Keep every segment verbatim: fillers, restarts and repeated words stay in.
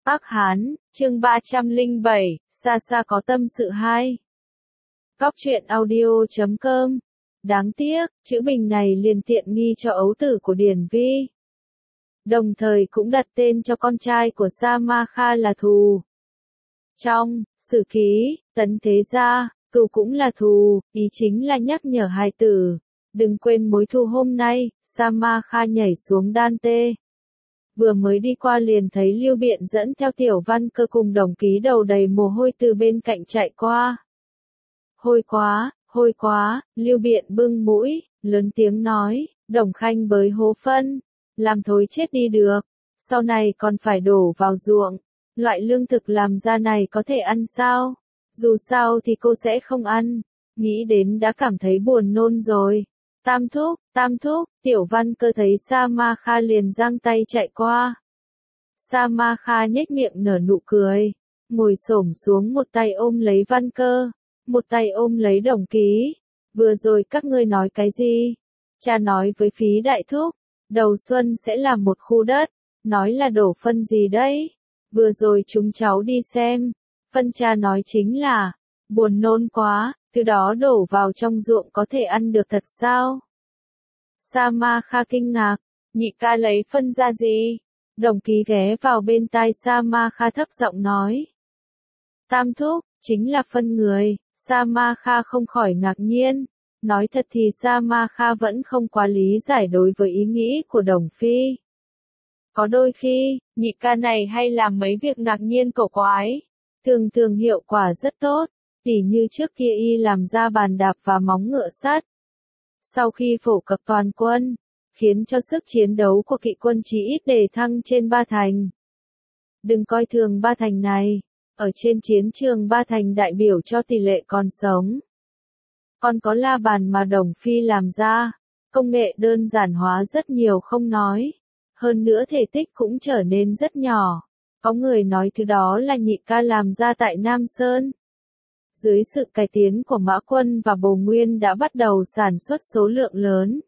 Ác Hán, chương ba trăm lẻ bảy, xa xa có tâm sự hai. Góc truyện audio chấm com. Đáng tiếc, chữ Bình này liền tiện nghi cho ấu tử của Điển Vi. Đồng thời cũng đặt tên cho con trai của Sa Ma Kha là Thù. Trong sử ký, Tấn Thế Gia, Cừu cũng là thù, ý chính là nhắc nhở hài tử. Đừng quên mối thù hôm nay, Sa Ma Kha nhảy xuống đan tê. Vừa mới đi qua liền thấy Lưu Biện dẫn theo Tiểu Văn Cơ cùng Đồng Ký đầu đầy mồ hôi từ bên cạnh chạy qua. Hôi quá, hôi quá, Lưu Biện bưng mũi, lớn tiếng nói, Đồng Khanh bới hố phân, làm thối chết đi được, sau này còn phải đổ vào ruộng, loại lương thực làm ra này có thể ăn sao? Dù sao thì cô sẽ không ăn, nghĩ đến đã cảm thấy buồn nôn rồi. Tam thúc, tam thúc, Tiểu Văn Cơ thấy Sa Ma Kha liền giang tay chạy qua. Sa Ma Kha nhếch miệng nở nụ cười, ngồi xổm xuống một tay ôm lấy Văn Cơ, một tay ôm lấy Đồng Ký. Vừa rồi các ngươi nói cái gì? Cha nói với Phí đại thúc, đầu xuân sẽ làm một khu đất, nói là đổ phân gì đấy? Vừa rồi chúng cháu đi xem, phân cha nói chính là, buồn nôn quá. Thứ đó đổ vào trong ruộng có thể ăn được thật sao? Sa Ma Kha kinh ngạc, nhị ca lấy phân ra gì? Đồng Ký ghé vào bên tai Sa Ma Kha thấp giọng nói. Tam thúc, chính là phân người. Sa Ma Kha không khỏi ngạc nhiên. Nói thật thì Sa Ma Kha vẫn không quá lý giải đối với ý nghĩ của Đồng Phi. Có đôi khi, nhị ca này hay làm mấy việc ngạc nhiên cổ quái. Thường thường hiệu quả rất tốt. Tỉ như trước kia y làm ra bàn đạp và móng ngựa sắt. Sau khi phổ cập toàn quân, khiến cho sức chiến đấu của kỵ quân chí ít đề thăng trên ba thành. Đừng coi thường ba thành này, ở trên chiến trường ba thành đại biểu cho tỷ lệ còn sống. Còn có la bàn mà Đồng Phi làm ra, công nghệ đơn giản hóa rất nhiều không nói. Hơn nữa thể tích cũng trở nên rất nhỏ. Có người nói thứ đó là nhị ca làm ra tại Nam Sơn. Dưới sự cải tiến của Mã Quân và Bồ Nguyên đã bắt đầu sản xuất số lượng lớn.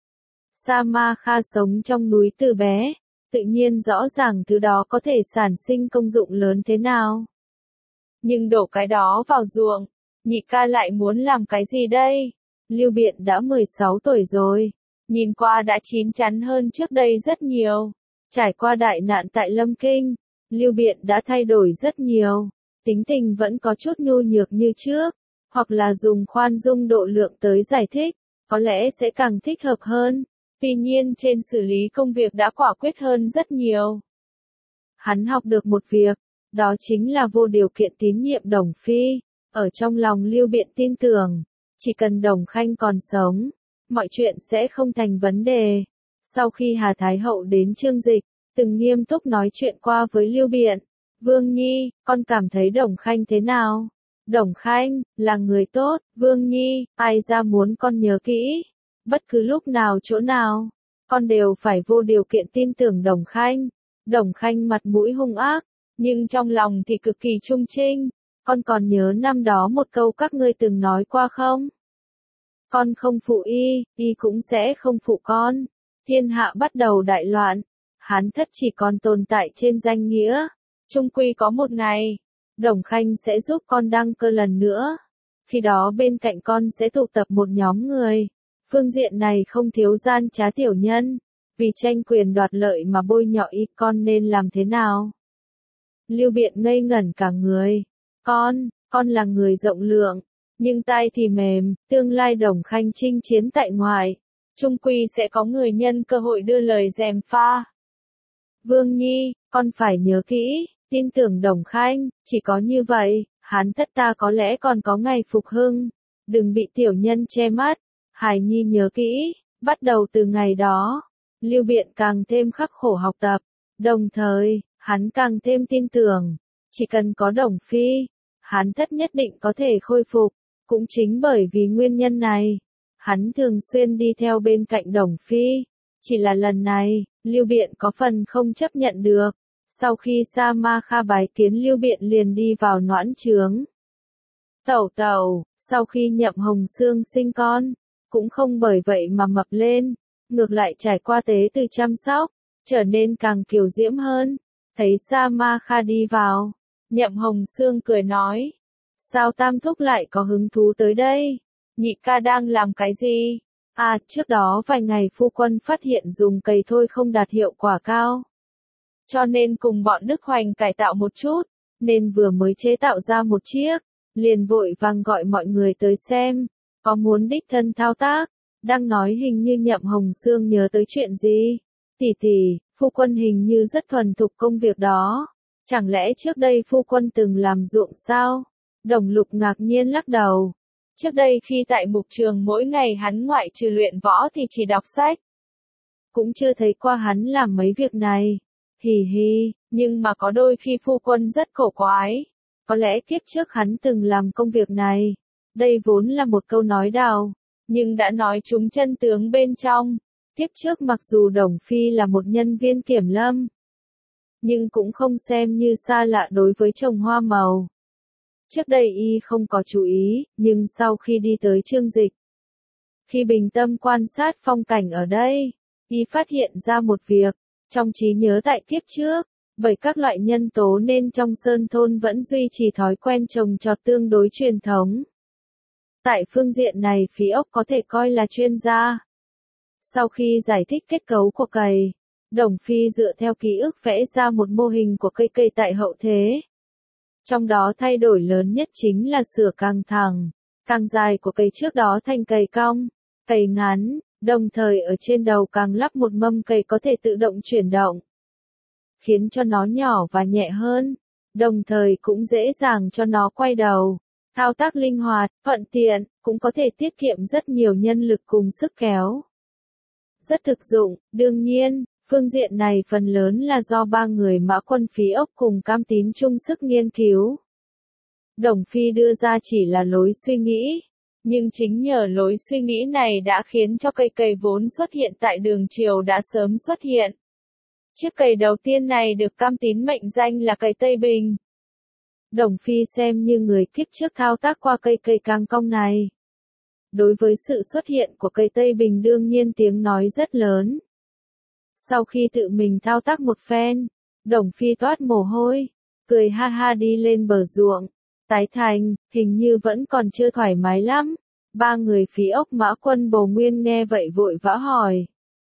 Sa Ma Kha sống trong núi từ bé, tự nhiên rõ ràng thứ đó có thể sản sinh công dụng lớn thế nào. Nhưng đổ cái đó vào ruộng, nhị ca lại muốn làm cái gì đây? Lưu Biện đã mười sáu tuổi rồi, nhìn qua đã chín chắn hơn trước đây rất nhiều. Trải qua đại nạn tại Lâm Kinh, Lưu Biện đã thay đổi rất nhiều. Tính tình vẫn có chút nhu nhược như trước, hoặc là dùng khoan dung độ lượng tới giải thích, có lẽ sẽ càng thích hợp hơn. Tuy nhiên trên xử lý công việc đã quả quyết hơn rất nhiều. Hắn học được một việc, đó chính là vô điều kiện tín nhiệm Đồng Phi. Ở trong lòng Lưu Biện tin tưởng, chỉ cần Đồng Khanh còn sống, mọi chuyện sẽ không thành vấn đề. Sau khi Hà Thái Hậu đến Chương Dịch, từng nghiêm túc nói chuyện qua với Lưu Biện. Vương Nhi, con cảm thấy Đồng Khanh thế nào? Đồng Khanh, là người tốt. Vương Nhi, ai ra muốn con nhớ kỹ. Bất cứ lúc nào chỗ nào, con đều phải vô điều kiện tin tưởng Đồng Khanh. Đồng Khanh mặt mũi hung ác, nhưng trong lòng thì cực kỳ trung trinh. Con còn nhớ năm đó một câu các ngươi từng nói qua không? Con không phụ y, y cũng sẽ không phụ con. Thiên hạ bắt đầu đại loạn, Hán thất chỉ còn tồn tại trên danh nghĩa. Trung quy có một ngày, Đồng Khanh sẽ giúp con đăng cơ lần nữa. Khi đó bên cạnh con sẽ tụ tập một nhóm người. Phương diện này không thiếu gian trá tiểu nhân. Vì tranh quyền đoạt lợi mà bôi nhọ y, con nên làm thế nào? Lưu Biện ngây ngẩn cả người. Con, con là người rộng lượng, nhưng tai thì mềm. Tương lai Đồng Khanh chinh chiến tại ngoại, trung quy sẽ có người nhân cơ hội đưa lời gièm pha. Vương Nhi, con phải nhớ kỹ. Tin tưởng Đồng Khanh, chỉ có như vậy, Hán thất ta có lẽ còn có ngày phục hưng. Đừng bị tiểu nhân che mắt. Hải Nhi nhớ kỹ. Bắt đầu từ ngày đó, Lưu Biện càng thêm khắc khổ học tập. Đồng thời, hắn càng thêm tin tưởng, chỉ cần có Đồng Phi, Hán thất nhất định có thể khôi phục. Cũng chính bởi vì nguyên nhân này, hắn thường xuyên đi theo bên cạnh Đồng Phi. Chỉ là lần này, Lưu Biện có phần không chấp nhận được. Sau khi Sa Ma Kha bái kiến Lưu Biện liền đi vào noãn trướng. Tẩu tẩu, sau khi Nhậm Hồng Xương sinh con, cũng không bởi vậy mà mập lên, ngược lại trải qua tế từ chăm sóc, trở nên càng kiều diễm hơn. Thấy Sa Ma Kha đi vào, Nhậm Hồng Sương cười nói. Sao Tam Thúc lại có hứng thú tới đây? Nhị ca đang làm cái gì? À, trước đó vài ngày phu quân phát hiện dùng cầy thôi không đạt hiệu quả cao. Cho nên cùng bọn Đức Hoành cải tạo một chút, nên vừa mới chế tạo ra một chiếc, liền vội vàng gọi mọi người tới xem, có muốn đích thân thao tác. Đang nói hình như Nhậm Hồng Sương nhớ tới chuyện gì. Tỷ tỷ, phu quân hình như rất thuần thục công việc đó. Chẳng lẽ trước đây phu quân từng làm ruộng sao? Đồng Lục ngạc nhiên lắc đầu. Trước đây khi tại mục trường mỗi ngày hắn ngoại trừ luyện võ thì chỉ đọc sách. Cũng chưa thấy qua hắn làm mấy việc này. Hì hì, nhưng mà có đôi khi phu quân rất cổ quái. Có lẽ kiếp trước hắn từng làm công việc này. Đây vốn là một câu nói đào, nhưng đã nói trúng chân tướng bên trong. Kiếp trước mặc dù Đồng Phi là một nhân viên kiểm lâm, nhưng cũng không xem như xa lạ đối với trồng hoa màu. Trước đây y không có chú ý, nhưng sau khi đi tới Chương Dịch, khi bình tâm quan sát phong cảnh ở đây, y phát hiện ra một việc, trong trí nhớ tại kiếp trước, bởi các loại nhân tố nên trong sơn thôn vẫn duy trì thói quen trồng trọt tương đối truyền thống. Tại phương diện này Phí Ốc có thể coi là chuyên gia. Sau khi giải thích kết cấu của cầy, Đồng Phi dựa theo ký ức vẽ ra một mô hình của cây cầy tại hậu thế. Trong đó thay đổi lớn nhất chính là sửa càng thẳng, càng dài của cây trước đó thành cầy cong, cầy ngắn, đồng thời ở trên đầu càng lắp một mâm cầy có thể tự động chuyển động, khiến cho nó nhỏ và nhẹ hơn, đồng thời cũng dễ dàng cho nó quay đầu. Thao tác linh hoạt, thuận tiện, cũng có thể tiết kiệm rất nhiều nhân lực cùng sức kéo. Rất thực dụng, đương nhiên, phương diện này phần lớn là do ba người Mã Quân Phí Ốc cùng Cam Tín chung sức nghiên cứu. Đồng Phi đưa ra chỉ là lối suy nghĩ, nhưng chính nhờ lối suy nghĩ này đã khiến cho cây cầy vốn xuất hiện tại đường triều đã sớm xuất hiện. Chiếc cầy đầu tiên này được Cam Tín mệnh danh là cầy Tây Bình. Đồng Phi xem như người kiếp trước thao tác qua cây cầy càng cong này. Đối với sự xuất hiện của cây Tây Bình đương nhiên tiếng nói rất lớn. Sau khi tự mình thao tác một phen, Đồng Phi toát mồ hôi, cười ha ha đi lên bờ ruộng. Tái Thành, hình như vẫn còn chưa thoải mái lắm. Ba người Phí Ốc Mã Quân Bồ Nguyên nghe vậy vội vã hỏi.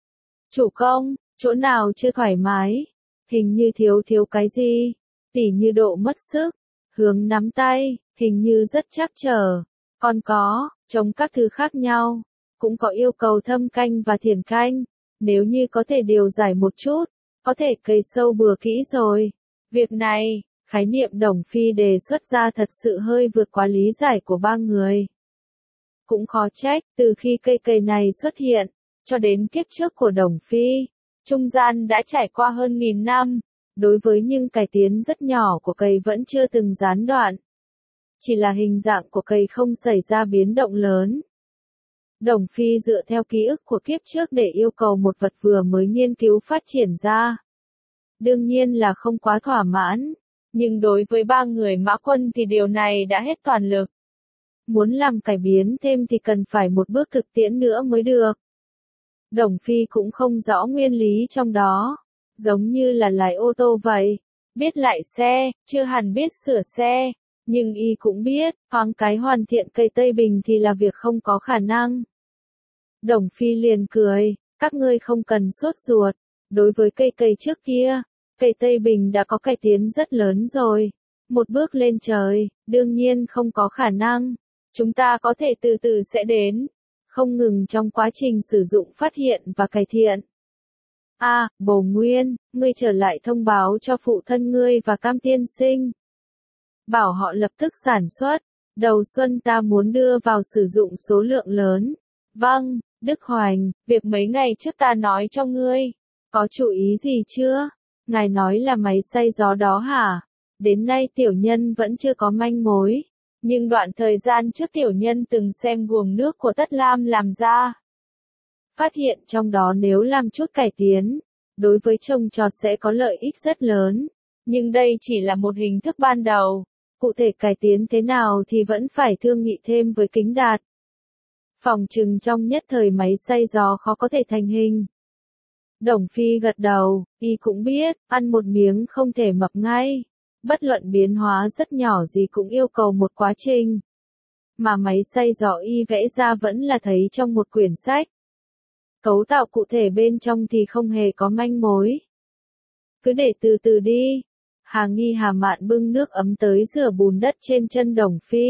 Chủ công, chỗ nào chưa thoải mái? Hình như thiếu thiếu cái gì? Tỉ như độ mất sức, hướng nắm tay, hình như rất trắc trở. Còn có, trồng các thứ khác nhau, cũng có yêu cầu thâm canh và thiền canh. Nếu như có thể điều giải một chút, có thể cày sâu bừa kỹ rồi. Việc này, khái niệm Đồng Phi đề xuất ra thật sự hơi vượt quá lý giải của ba người. Cũng khó trách, từ khi cây cầy này xuất hiện, cho đến kiếp trước của Đồng Phi, trung gian đã trải qua hơn nghìn năm, đối với những cải tiến rất nhỏ của cầy vẫn chưa từng gián đoạn. Chỉ là hình dạng của cầy không xảy ra biến động lớn. Đồng Phi dựa theo ký ức của kiếp trước để yêu cầu một vật vừa mới nghiên cứu phát triển ra. Đương nhiên là không quá thỏa mãn, nhưng đối với ba người Mã Quân thì điều này đã hết toàn lực. Muốn làm cải biến thêm thì cần phải một bước thực tiễn nữa mới được. Đồng Phi cũng không rõ nguyên lý trong đó, giống như là lái ô tô vậy, biết lại xe, chưa hẳn biết sửa xe, nhưng y cũng biết, thoáng cái hoàn thiện cây Tây Bình thì là việc không có khả năng. Đồng Phi liền cười, các ngươi không cần sốt ruột, đối với cây cây trước kia, cây Tây Bình đã có cải tiến rất lớn rồi, một bước lên trời, đương nhiên không có khả năng, chúng ta có thể từ từ sẽ đến, không ngừng trong quá trình sử dụng phát hiện và cải thiện. A, à, Bồ Nguyên, ngươi trở lại thông báo cho phụ thân ngươi và Cam tiên sinh. Bảo họ lập tức sản xuất, đầu xuân ta muốn đưa vào sử dụng số lượng lớn. Vâng, Đức Hoành, việc mấy ngày trước ta nói cho ngươi, có chú ý gì chưa? Ngài nói là máy xay gió đó hả? Đến nay tiểu nhân vẫn chưa có manh mối, nhưng đoạn thời gian trước tiểu nhân từng xem guồng nước của Tất Lam làm ra. Phát hiện trong đó nếu làm chút cải tiến, đối với trồng trọt sẽ có lợi ích rất lớn, nhưng đây chỉ là một hình thức ban đầu. Cụ thể cải tiến thế nào thì vẫn phải thương nghị thêm với Kính Đạt. Phòng trừng trong nhất thời máy xay gió khó có thể thành hình. Đồng Phi gật đầu, y cũng biết, ăn một miếng không thể mập ngay. Bất luận biến hóa rất nhỏ gì cũng yêu cầu một quá trình. Mà máy xay gió y vẽ ra vẫn là thấy trong một quyển sách. Cấu tạo cụ thể bên trong thì không hề có manh mối. Cứ để từ từ đi. Hà Nghi Hà Mạn bưng nước ấm tới rửa bùn đất trên chân Đồng Phi.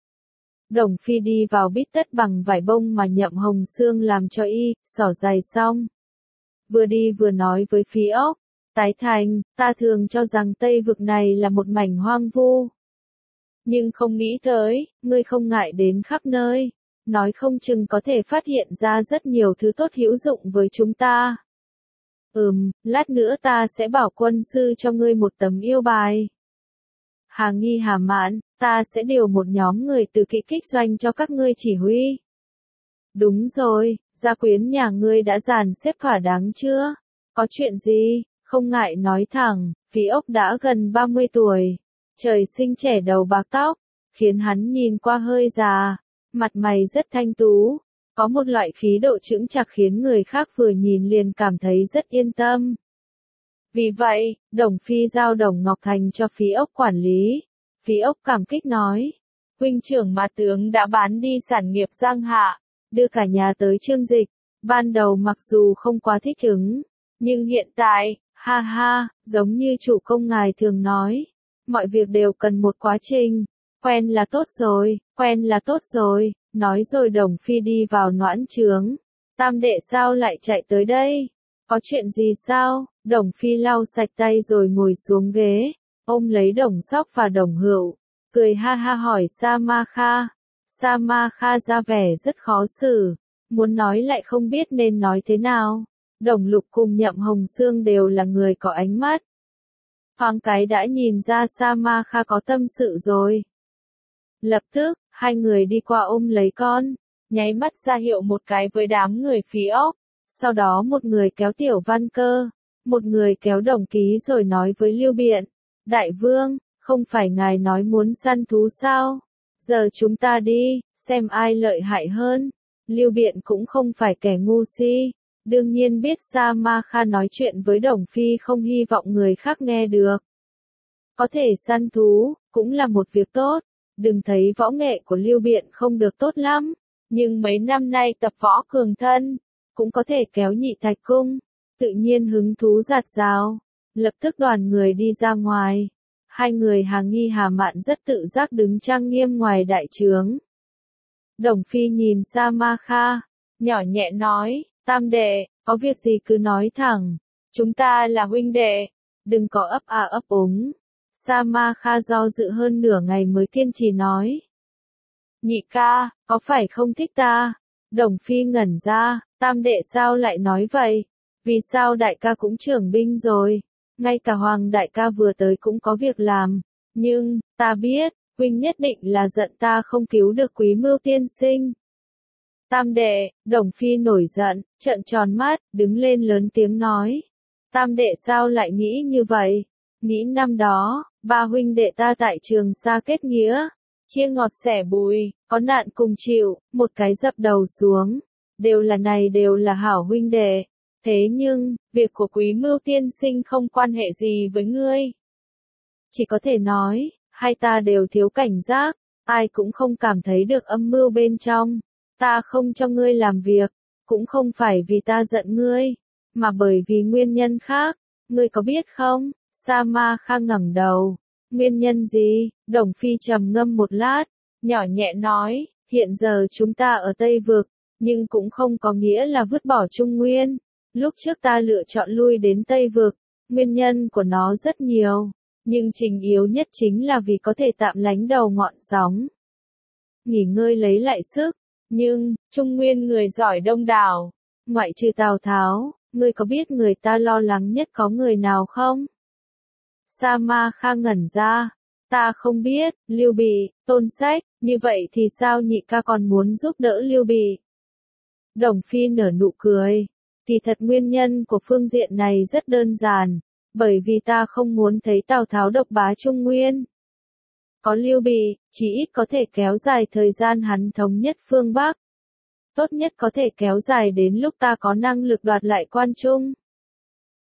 Đồng Phi đi vào bít tất bằng vải bông mà Nhậm Hồng Sương làm cho y, xỏ giày xong. Vừa đi vừa nói với Phí Ốc, Tái Thành, ta thường cho rằng Tây Vực này là một mảnh hoang vu. Nhưng không nghĩ tới, ngươi không ngại đến khắp nơi, nói không chừng có thể phát hiện ra rất nhiều thứ tốt hữu dụng với chúng ta. Ừm, lát nữa ta sẽ bảo quân sư cho ngươi một tấm yêu bài. Hà Nghi Hà Mạn, ta sẽ điều một nhóm người từ kỵ kích doanh cho các ngươi chỉ huy. Đúng rồi, gia quyến nhà ngươi đã dàn xếp thỏa đáng chưa? Có chuyện gì? Không ngại nói thẳng, Phí Ốc đã gần ba mươi tuổi. Trời sinh trẻ đầu bạc tóc, khiến hắn nhìn qua hơi già. Mặt mày rất thanh tú, có một loại khí độ chững chạc khiến người khác vừa nhìn liền cảm thấy rất yên tâm. Vì vậy, Đồng Phi giao Đồng Ngọc Thành cho Phí Ốc quản lý. Phí Ốc cảm kích nói, huynh trưởng mà tướng đã bán đi sản nghiệp Giang Hạ, đưa cả nhà tới Trương Dịch. Ban đầu mặc dù không quá thích ứng, nhưng hiện tại, ha ha, giống như chủ công ngài thường nói, mọi việc đều cần một quá trình. Quen là tốt rồi, quen là tốt rồi, nói rồi Đồng Phi đi vào noãn trướng. Tam đệ sao lại chạy tới đây? Có chuyện gì sao? Đồng Phi lau sạch tay rồi ngồi xuống ghế, ôm lấy Đồng Sóc và Đồng Hữu, cười ha ha hỏi Sa Ma Kha. Sa Ma Kha ra vẻ rất khó xử, muốn nói lại không biết nên nói thế nào. Đồng Lục cùng Nhậm Hồng Sương đều là người có ánh mắt. Thoáng cái đã nhìn ra Sa Ma Kha có tâm sự rồi. Lập tức, hai người đi qua ôm lấy con, nháy mắt ra hiệu một cái với đám người Phí Ốc. Sau đó một người kéo Tiểu Văn Cơ, một người kéo Đồng Ký rồi nói với Lưu Biện, Đại Vương, không phải ngài nói muốn săn thú sao? Giờ chúng ta đi, xem ai lợi hại hơn. Lưu Biện cũng không phải kẻ ngu si, đương nhiên biết Sa Ma Kha nói chuyện với Đồng Phi không hy vọng người khác nghe được. Có thể săn thú, cũng là một việc tốt, đừng thấy võ nghệ của Lưu Biện không được tốt lắm, nhưng mấy năm nay tập võ cường thân, cũng có thể kéo Nhị Thạch Cung, tự nhiên hứng thú dạt dào. Lập tức đoàn người đi ra ngoài, hai người Hà Nghi Hà Mạn rất tự giác đứng trang nghiêm ngoài đại trướng. Đồng Phi nhìn Sa Ma Kha, nhỏ nhẹ nói, Tam đệ, có việc gì cứ nói thẳng, chúng ta là huynh đệ, đừng có ấp a ấp úng. Sa Ma Kha do dự hơn nửa ngày mới kiên trì nói, Nhị ca, có phải không thích ta? Đồng Phi ngẩn ra, Tam đệ sao lại nói vậy? Vì sao đại ca cũng trưởng binh rồi? Ngay cả Hoàng đại ca vừa tới cũng có việc làm. Nhưng, ta biết, huynh nhất định là giận ta không cứu được Quý Mưu tiên sinh. Tam đệ, Đồng Phi nổi giận, trợn tròn mắt, đứng lên lớn tiếng nói. Tam đệ sao lại nghĩ như vậy? Nghĩ năm đó, ba huynh đệ ta tại Trường Sa kết nghĩa, chia ngọt sẻ bùi, có nạn cùng chịu, một cái dập đầu xuống. Đều là này đều là hảo huynh đệ. Thế nhưng, việc của Quý Mưu tiên sinh không quan hệ gì với ngươi. Chỉ có thể nói, hai ta đều thiếu cảnh giác, ai cũng không cảm thấy được âm mưu bên trong. Ta không cho ngươi làm việc, cũng không phải vì ta giận ngươi, mà bởi vì nguyên nhân khác, ngươi có biết không? Sa Ma Kha ngẩng đầu, nguyên nhân gì? Đồng Phi trầm ngâm một lát, nhỏ nhẹ nói, hiện giờ chúng ta ở Tây Vực, nhưng cũng không có nghĩa là vứt bỏ Trung Nguyên. Lúc trước ta lựa chọn lui đến Tây Vực, nguyên nhân của nó rất nhiều, nhưng trình yếu nhất chính là vì có thể tạm lánh đầu ngọn sóng. Nghỉ ngơi lấy lại sức, nhưng, Trung Nguyên người giỏi đông đảo, ngoại trừ Tào Tháo, ngươi có biết người ta lo lắng nhất có người nào không? Sa Ma Kha ngẩn ra, ta không biết, Lưu Bị, Tôn Sách, như vậy thì sao nhị ca còn muốn giúp đỡ Lưu Bị? Đồng Phi nở nụ cười, thì thật nguyên nhân của phương diện này rất đơn giản, bởi vì ta không muốn thấy Tào Tháo độc bá Trung Nguyên. Có Lưu Bị, chỉ ít có thể kéo dài thời gian hắn thống nhất phương Bắc. Tốt nhất có thể kéo dài đến lúc ta có năng lực đoạt lại Quan Trung.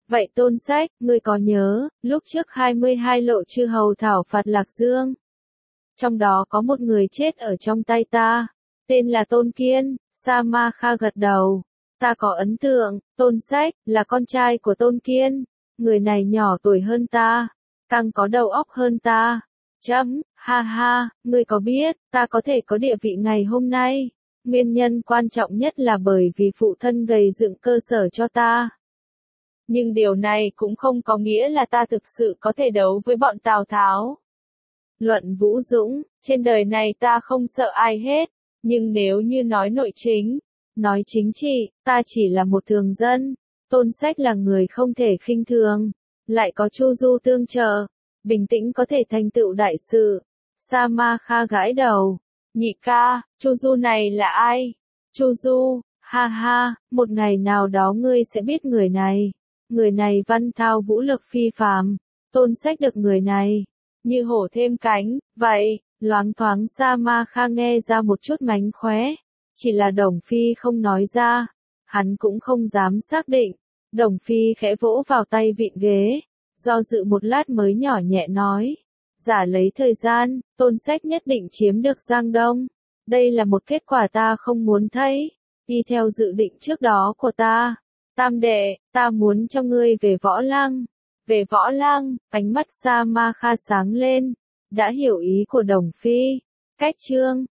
Vậy Tôn Sách, ngươi có nhớ, lúc trước hai mươi hai lộ chư hầu thảo phạt Lạc Dương. Trong đó có một người chết ở trong tay ta, tên là Tôn Kiên. Sa Ma Kha gật đầu. Ta có ấn tượng, Tôn Sách, là con trai của Tôn Kiên. Người này nhỏ tuổi hơn ta, càng có đầu óc hơn ta. Chấm, ha ha, ngươi có biết, ta có thể có địa vị ngày hôm nay. Nguyên nhân quan trọng nhất là bởi vì phụ thân gầy dựng cơ sở cho ta. Nhưng điều này cũng không có nghĩa là ta thực sự có thể đấu với bọn Tào Tháo. Luận Vũ Dũng, trên đời này ta không sợ ai hết, nhưng nếu như nói nội chính, nói chính trị, ta chỉ là một thường dân. Tôn Sách là người không thể khinh thường, lại có Chu Du tương trợ, bình tĩnh có thể thành tựu đại sự. Sa Ma Kha gãi đầu. Nhị ca, Chu Du này là ai? Chu Du, ha ha, một ngày nào đó ngươi sẽ biết người này. Người này văn thao vũ lực phi phàm. Tôn Sách được người này như hổ thêm cánh, vậy, loáng thoáng Sa Ma Kha nghe ra một chút mánh khóe. Chỉ là Đồng Phi không nói ra, hắn cũng không dám xác định. Đồng Phi khẽ vỗ vào tay vịn ghế, do dự một lát mới nhỏ nhẹ nói. Giả lấy thời gian, Tôn Sách nhất định chiếm được Giang Đông. Đây là một kết quả ta không muốn thấy, đi theo dự định trước đó của ta. Tam đệ, ta muốn cho ngươi về Võ Lăng. Về Võ Lăng, ánh mắt Sa Ma Kha sáng lên, đã hiểu ý của Đồng Phi. Cách chương